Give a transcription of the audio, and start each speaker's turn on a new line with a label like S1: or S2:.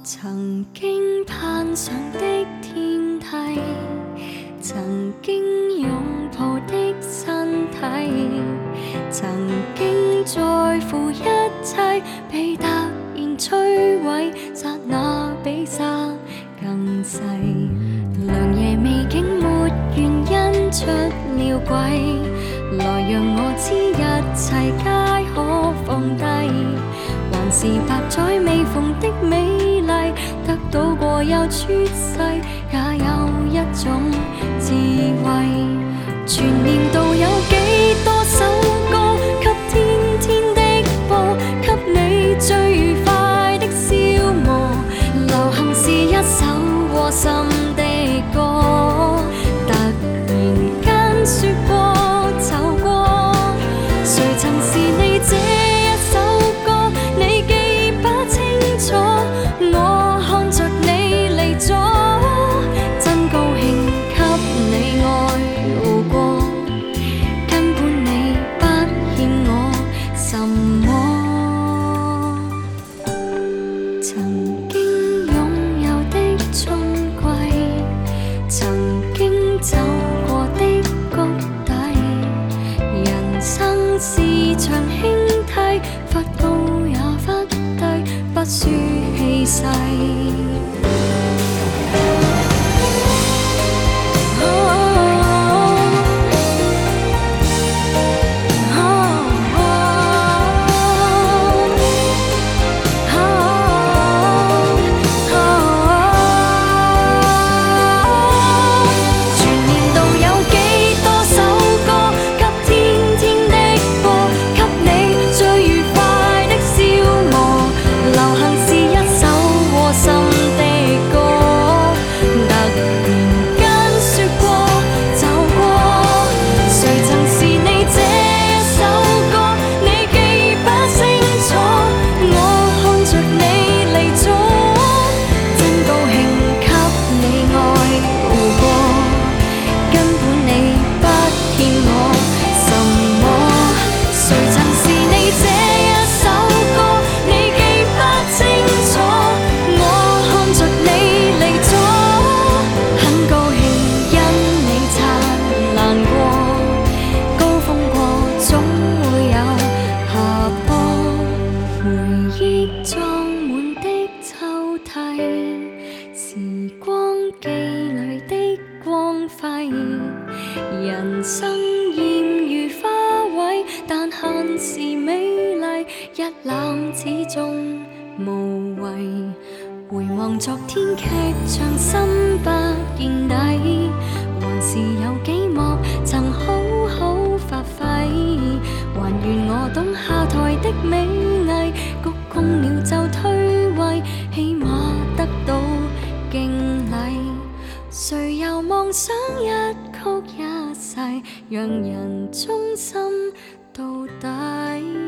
S1: 曾經攀上的天梯，曾經擁抱的身體，曾經在乎一切，被突然摧毀，剎那比沙更細。良夜未竟沒原因出了軌，來讓我知一切皆可放低，還是百載未逢的美麗，得到過又出世，也有一種智慧。全年度有幾多首歌，給天天的播，給你最愉快的消磨。流行是一首窩心的歌，突然間說過走過，誰曾是你這一首歌？你記不清楚，我看着你離咗，真高興給你愛路過，根本你不欠我什麼。曾經擁有的春季，曾經走過的谷底，人生是場輕梯，忽高也忽低，不輸氣勢。時光機裏的光輝，人生艷如花卉，但恨是美麗，一覽始終無謂。回望昨天劇場心不見底，還是有幾幕曾好好發揮，還願我懂下台的美藝，鞠躬了就退位，起碼得到敬禮。誰又妄想一曲一世，讓人忠心到底？